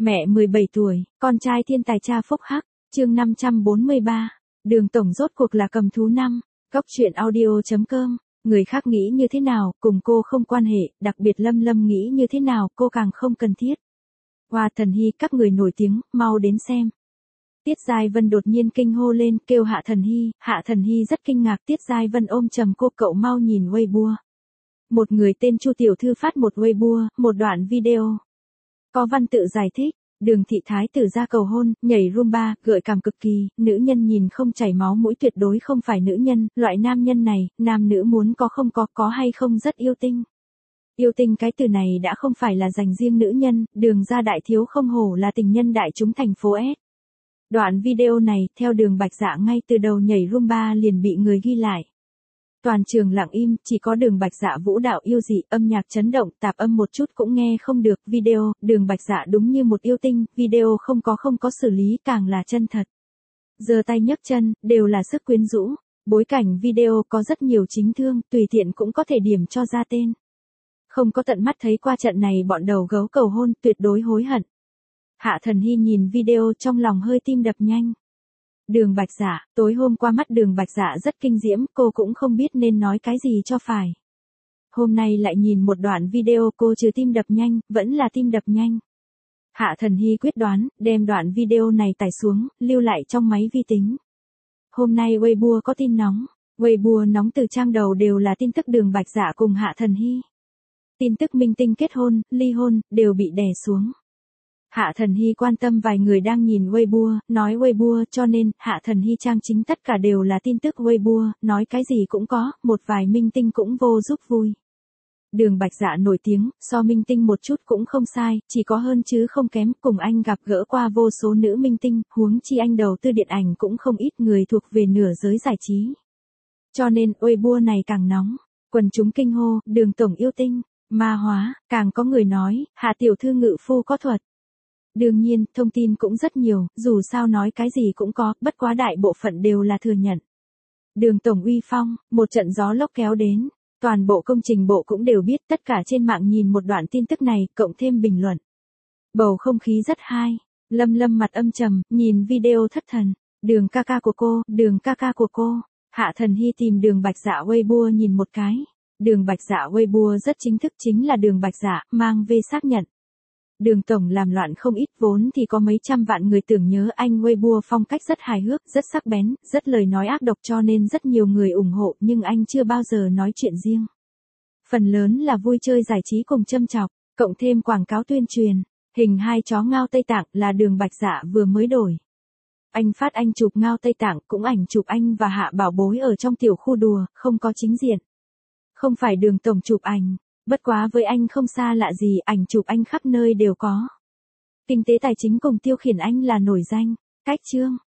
Mẹ 17 tuổi, con trai thiên tài cha phúc hắc, chương 543. Đường tổng rốt cuộc là cầm thú năm. Góc truyện audio.com. Người khác nghĩ như thế nào, cùng cô không quan hệ, đặc biệt Lâm Lâm nghĩ như thế nào, cô càng không cần thiết. Hoa Thần Hy, các người nổi tiếng, mau đến xem. Tiết Giai Vân đột nhiên kinh hô lên, kêu Hạ Thần Hy. Hạ Thần Hy rất kinh ngạc. Tiết Giai Vân ôm chầm cô, cậu mau nhìn Weibo. Một người tên Chu Tiểu Thư phát một Weibo, một đoạn video. Có văn tự giải thích, Đường thị thái tử ra cầu hôn, nhảy Rumba, gợi cảm cực kỳ, nữ nhân nhìn không chảy máu mũi tuyệt đối không phải nữ nhân, loại nam nhân này, nam nữ muốn có không có hay không rất yêu tinh. Yêu tinh cái từ này đã không phải là dành riêng nữ nhân, Đường gia đại thiếu không hổ là tình nhân đại chúng thành phố S. Đoạn video này, theo Đường Bạch Dạ ngay từ đầu nhảy Rumba liền bị người ghi lại. Toàn trường lặng im, chỉ có Đường Bạch Dạ vũ đạo yêu dị, âm nhạc chấn động, tạp âm một chút cũng nghe không được. Video, Đường Bạch Dạ đúng như một yêu tinh, video không có xử lý, càng là chân thật. Giơ tay nhấc chân, đều là sức quyến rũ. Bối cảnh video có rất nhiều chính thương, tùy tiện cũng có thể điểm cho ra tên. Không có tận mắt thấy qua trận này bọn đầu gấu cầu hôn, tuyệt đối hối hận. Hạ Thần Hy nhìn video trong lòng hơi tim đập nhanh. Đường Bạch Dạ, tối hôm qua mắt Đường Bạch Dạ rất kinh diễm, cô cũng không biết nên nói cái gì cho phải. Hôm nay lại nhìn một đoạn video cô trừ tim đập nhanh, vẫn là tim đập nhanh. Hạ Thần Hy quyết đoán, đem đoạn video này tải xuống, lưu lại trong máy vi tính. Hôm nay Weibo có tin nóng. Weibo nóng từ trang đầu đều là tin tức Đường Bạch Dạ cùng Hạ Thần Hy. Tin tức minh tinh kết hôn, ly hôn, đều bị đè xuống. Hạ Thần Hy quan tâm vài người đang nhìn Weibo, nói Weibo cho nên, Hạ Thần Hy trang chính tất cả đều là tin tức Weibo, nói cái gì cũng có, một vài minh tinh cũng vô giúp vui. Đường Bạch Dạ nổi tiếng, so minh tinh một chút cũng không sai, chỉ có hơn chứ không kém, cùng anh gặp gỡ qua vô số nữ minh tinh, huống chi anh đầu tư điện ảnh cũng không ít người thuộc về nửa giới giải trí. Cho nên, Weibo này càng nóng, quần chúng kinh hô, Đường tổng yêu tinh, ma hóa, càng có người nói, Hạ tiểu thư ngự phu có thuật. Đương nhiên, thông tin cũng rất nhiều, dù sao nói cái gì cũng có, bất quá đại bộ phận đều là thừa nhận. Đường tổng uy phong, một trận gió lốc kéo đến, toàn bộ công trình bộ cũng đều biết, tất cả trên mạng nhìn một đoạn tin tức này, cộng thêm bình luận. Bầu không khí rất hay, Lâm Lâm mặt âm trầm, nhìn video thất thần, Đường ca ca của cô, Đường ca ca của cô. Hạ Thần Hy tìm Đường Bạch Dạ Weibo nhìn một cái. Đường Bạch Dạ Weibo rất chính thức, chính là Đường Bạch Dạ, mang về xác nhận. Đường tổng làm loạn không ít, vốn thì có mấy trăm vạn người tưởng nhớ anh. Weibo phong cách rất hài hước, rất sắc bén, rất lời nói ác độc cho nên rất nhiều người ủng hộ, nhưng anh chưa bao giờ nói chuyện riêng. Phần lớn là vui chơi giải trí cùng châm chọc, cộng thêm quảng cáo tuyên truyền. Hình hai chó ngao Tây Tạng là Đường Bạch Dạ vừa mới đổi. Anh phát anh chụp ngao Tây Tạng, cũng ảnh chụp anh và Hạ Bảo Bối ở trong tiểu khu đùa, không có chính diện. Không phải Đường tổng chụp ảnh. Bất quá với anh không xa lạ gì, ảnh chụp anh khắp nơi đều có. Kinh tế tài chính cùng tiêu khiển anh là nổi danh. Cách chương.